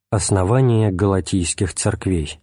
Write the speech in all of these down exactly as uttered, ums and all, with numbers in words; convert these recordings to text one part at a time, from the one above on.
Основание галатийских церквей.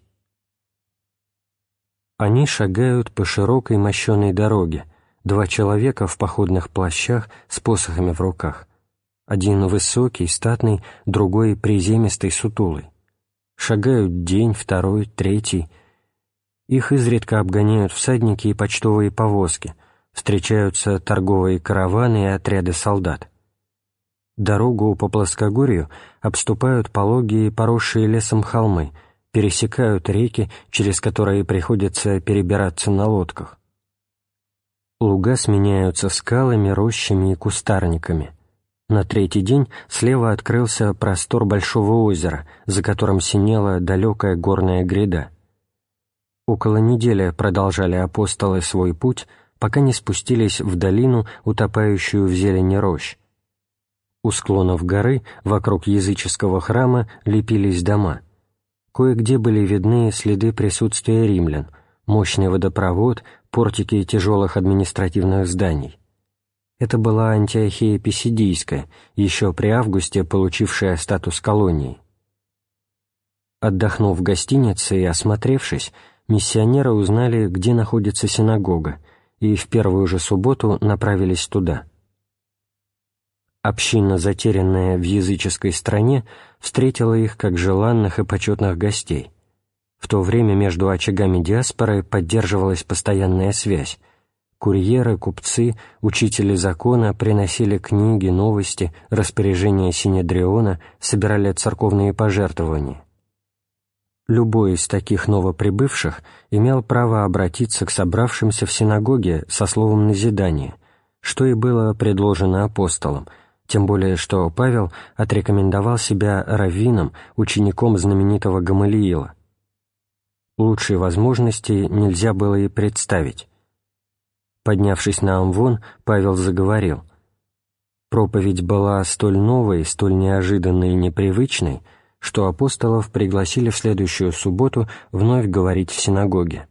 Они шагают по широкой мощеной дороге, два человека в походных плащах с посохами в руках. Один высокий, статный, другой приземистый, сутулый. Шагают день, второй, третий. Их изредка обгоняют всадники и почтовые повозки, встречаются торговые караваны и отряды солдат. Дорогу по плоскогорью обступают пологие, поросшие лесом холмы, пересекают реки, через которые приходится перебираться на лодках. Луга сменяются скалами, рощами и кустарниками. На третий день слева открылся простор большого озера, за которым синела далекая горная гряда. Около недели продолжали апостолы свой путь, пока не спустились в долину, утопающую в зелени рощ. У склонов горы, вокруг языческого храма, лепились дома. Кое-где были видны следы присутствия римлян, мощный водопровод, портики тяжелых административных зданий. Это была Антиохия Писидийская, еще при Августе получившая статус колонии. Отдохнув в гостинице и осмотревшись, миссионеры узнали, где находится синагога, и в первую же субботу направились туда. Община, затерянная в языческой стране, встретила их как желанных и почетных гостей. В то время между очагами диаспоры поддерживалась постоянная связь. Курьеры, купцы, учители закона приносили книги, новости, распоряжения синедриона, собирали церковные пожертвования. Любой из таких новоприбывших имел право обратиться к собравшимся в синагоге со словом назидания, что и было предложено апостолам, тем более что Павел отрекомендовал себя раввином, учеником знаменитого Гамалиила. Лучшей возможности нельзя было и представить. Поднявшись на амвон, Павел заговорил. Проповедь была столь новой, столь неожиданной и непривычной, что апостолов пригласили в следующую субботу вновь говорить в синагоге.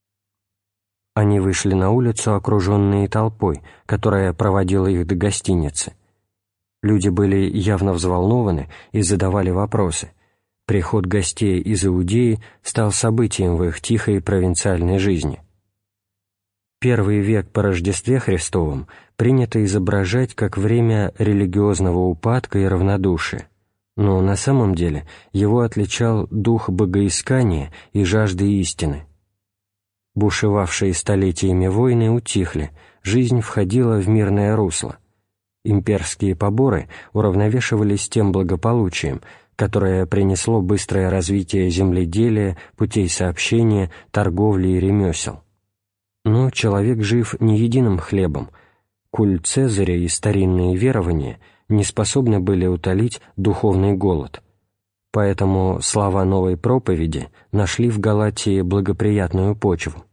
Они вышли на улицу, окруженные толпой, которая проводила их до гостиницы. Люди были явно взволнованы и задавали вопросы. Приход гостей из Иудеи стал событием в их тихой провинциальной жизни. Первый век по Рождестве Христовом принято изображать как время религиозного упадка и равнодушия, но на самом деле его отличал дух богоискания и жажды истины. Бушевавшие столетиями войны утихли, жизнь входила в мирное русло. Имперские поборы уравновешивались тем благополучием, которое принесло быстрое развитие земледелия, путей сообщения, торговли и ремесел. Но человек жив не единым хлебом. Культ Цезаря и старинные верования не способны были утолить духовный голод. Поэтому слова новой проповеди нашли в Галатии благоприятную почву.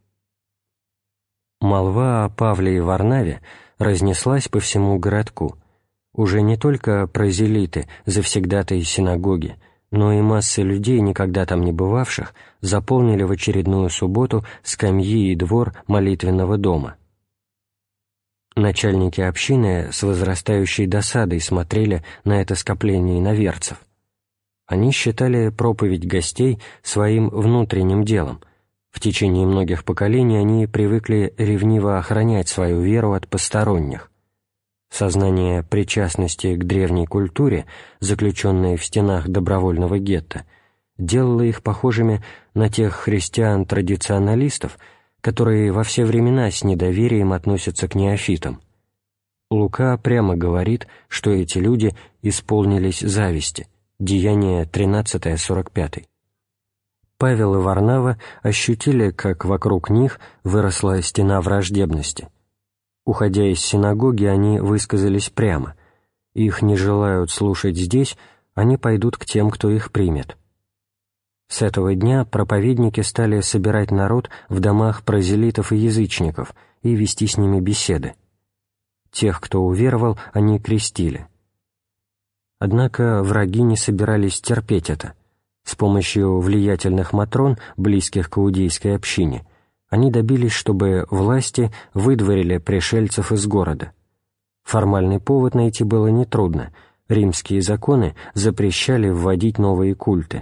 Молва о Павле и Варнаве разнеслась по всему городку. Уже не только прозелиты, завсегдатаи синагоги, но и массы людей, никогда там не бывавших, заполнили в очередную субботу скамьи и двор молитвенного дома. Начальники общины с возрастающей досадой смотрели на это скопление иноверцев. Они считали проповедь гостей своим внутренним делом. В течение многих поколений они привыкли ревниво охранять свою веру от посторонних. Сознание причастности к древней культуре, заключенное в стенах добровольного гетто, делало их похожими на тех христиан-традиционалистов, которые во все времена с недоверием относятся к неофитам. Лука прямо говорит, что эти люди исполнились зависти. Деяния тринадцатое сорок пятый. Павел и Варнава ощутили, как вокруг них выросла стена враждебности. Уходя из синагоги, они высказались прямо. Их не желают слушать здесь, они пойдут к тем, кто их примет. С этого дня проповедники стали собирать народ в домах прозелитов и язычников и вести с ними беседы. Тех, кто уверовал, они крестили. Однако враги не собирались терпеть это. С помощью влиятельных матрон, близких к иудейской общине, они добились, чтобы власти выдворили пришельцев из города. Формальный повод найти было нетрудно. Римские законы запрещали вводить новые культы.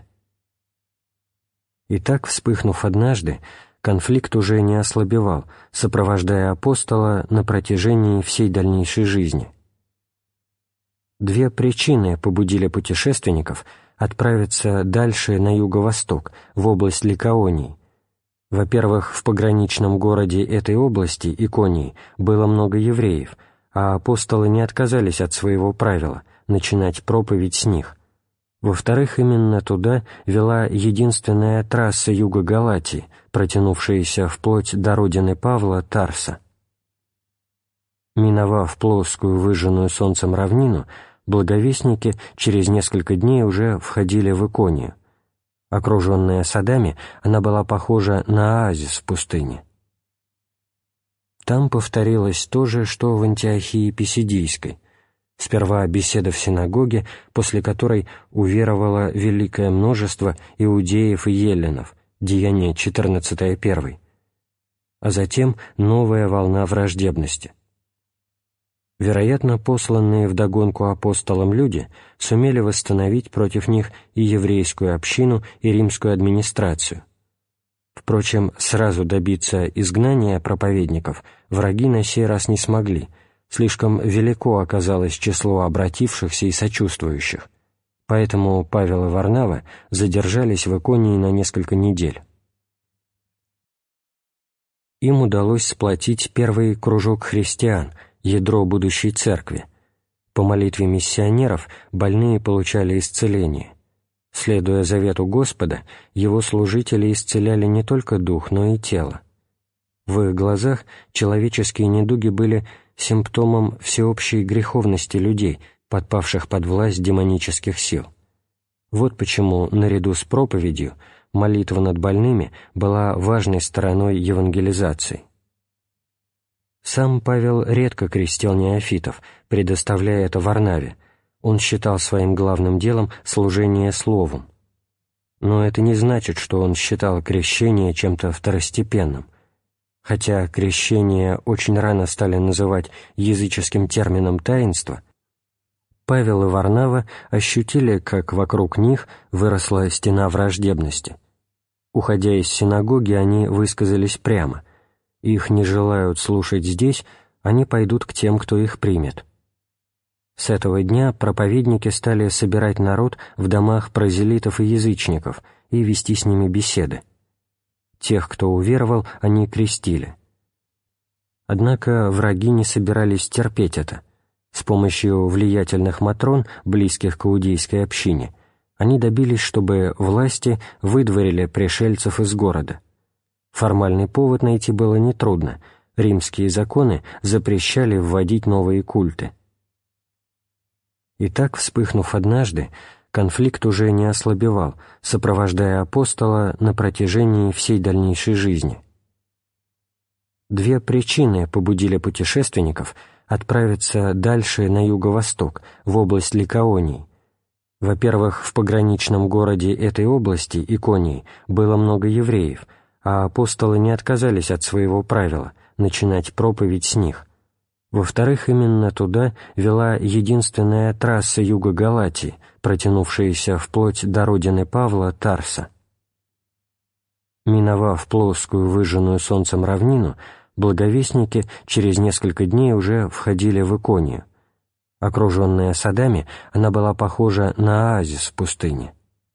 И так, вспыхнув однажды, конфликт уже не ослабевал, сопровождая апостола на протяжении всей дальнейшей жизни. Две причины побудили путешественников отправиться дальше на юго-восток, в область Ликаонии. Во-первых, в пограничном городе этой области, Иконии, было много евреев, а апостолы не отказались от своего правила – начинать проповедь с них. Во-вторых, именно туда вела единственная трасса юга Галатии, протянувшаяся вплоть до родины Павла, Тарса. Миновав плоскую, выжженную солнцем равнину, благовестники через несколько дней уже входили в Иконию. Окруженная садами, она была похожа на оазис в пустыне. Там повторилось то же, что в Антиохии Писидийской. Сперва беседа в синагоге, после которой уверовало великое множество иудеев и еллинов, Деяния четырнадцатая первый, а затем новая волна враждебности. Вероятно, посланные вдогонку апостолам люди сумели восстановить против них и еврейскую общину, и римскую администрацию. Впрочем, сразу добиться изгнания проповедников враги на сей раз не смогли, слишком велико оказалось число обратившихся и сочувствующих, поэтому Павел и Варнава задержались в Иконии на несколько недель. Им удалось сплотить первый кружок христиан, ядро будущей церкви. По молитве миссионеров больные получали исцеление. Следуя завету Господа, его служители исцеляли не только дух, но и тело. В их глазах человеческие недуги были симптомом всеобщей греховности людей, подпавших под власть демонических сил. Вот почему, наряду с проповедью, молитва над больными была важной стороной евангелизации. Сам Павел редко крестил неофитов, предоставляя это Варнаве. Он считал своим главным делом служение словом. Но это не значит, что он считал крещение чем-то второстепенным. Хотя крещение очень рано стали называть языческим термином таинства, Павел и Варнава ощутили, как вокруг них выросла стена враждебности. Уходя из синагоги, они высказались прямо. Их не желают слушать здесь, они пойдут к тем, кто их примет. С этого дня проповедники стали собирать народ в домах прозелитов и язычников и вести с ними беседы. Тех, кто уверовал, они крестили. Однако враги не собирались терпеть это. С помощью влиятельных матрон, близких к иудейской общине, они добились, чтобы власти выдворили пришельцев из города. Формальный повод найти было нетрудно. Римские законы запрещали вводить новые культы. И так, вспыхнув однажды, конфликт уже не ослабевал, сопровождая апостола на протяжении всей дальнейшей жизни. Две причины побудили путешественников отправиться дальше на юго-восток, в область Ликаонии. Во-первых, в пограничном городе этой области, Иконии, было много евреев, а апостолы не отказались от своего правила – начинать проповедь с них. Во-вторых, именно туда вела единственная трасса юга Галатии, протянувшаяся вплоть до родины Павла, Тарса. Миновав плоскую, выжженную солнцем равнину, благовестники через несколько дней уже входили в Иконию. Окруженная садами, она была похожа на оазис в пустыне.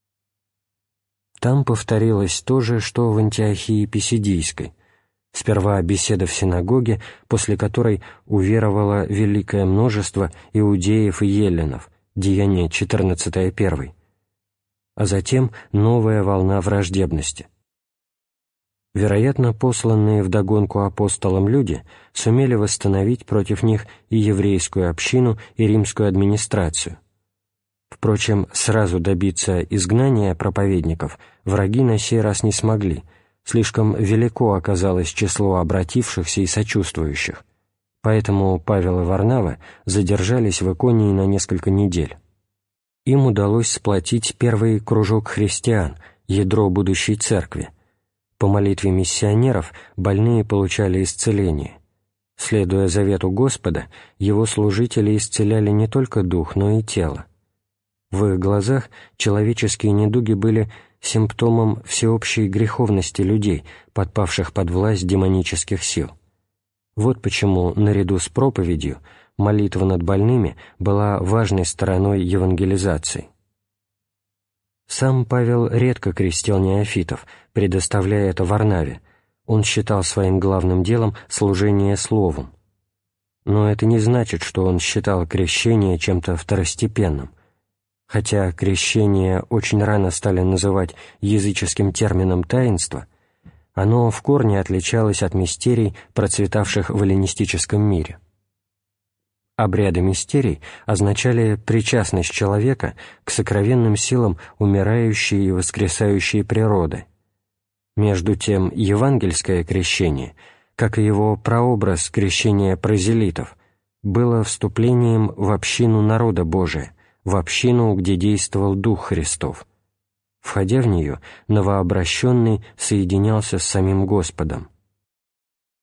Там повторилось то же, что в Антиохии Писидийской. Сперва беседа в синагоге, после которой уверовало великое множество иудеев и еллинов, Деяния четырнадцатая первый, а затем новая волна враждебности. Вероятно, посланные вдогонку апостолам люди сумели восстановить против них и еврейскую общину, и римскую администрацию. Впрочем, сразу добиться изгнания проповедников враги на сей раз не смогли, слишком велико оказалось число обратившихся и сочувствующих, поэтому Павел и Варнава задержались в Иконии на несколько недель. Им удалось сплотить первый кружок христиан, ядро будущей церкви. По молитве миссионеров больные получали исцеление. Следуя завету Господа, его служители исцеляли не только дух, но и тело. В их глазах человеческие недуги были симптомом всеобщей греховности людей, подпавших под власть демонических сил. Вот почему, наряду с проповедью, молитва над больными была важной стороной евангелизации. Сам Павел редко крестил неофитов, предоставляя это Варнаве. Он считал своим главным делом служение словом. Но это не значит, что он считал крещение чем-то второстепенным. Хотя крещение очень рано стали называть языческим термином «таинство», оно в корне отличалось от мистерий, процветавших в эллинистическом мире. Обряды мистерий означали причастность человека к сокровенным силам умирающей и воскресающей природы. Между тем, евангельское крещение, как и его прообраз крещения прозелитов, было вступлением в общину народа Божия, в общину, где действовал Дух Христов. Входя в нее, новообращенный соединялся с самим Господом.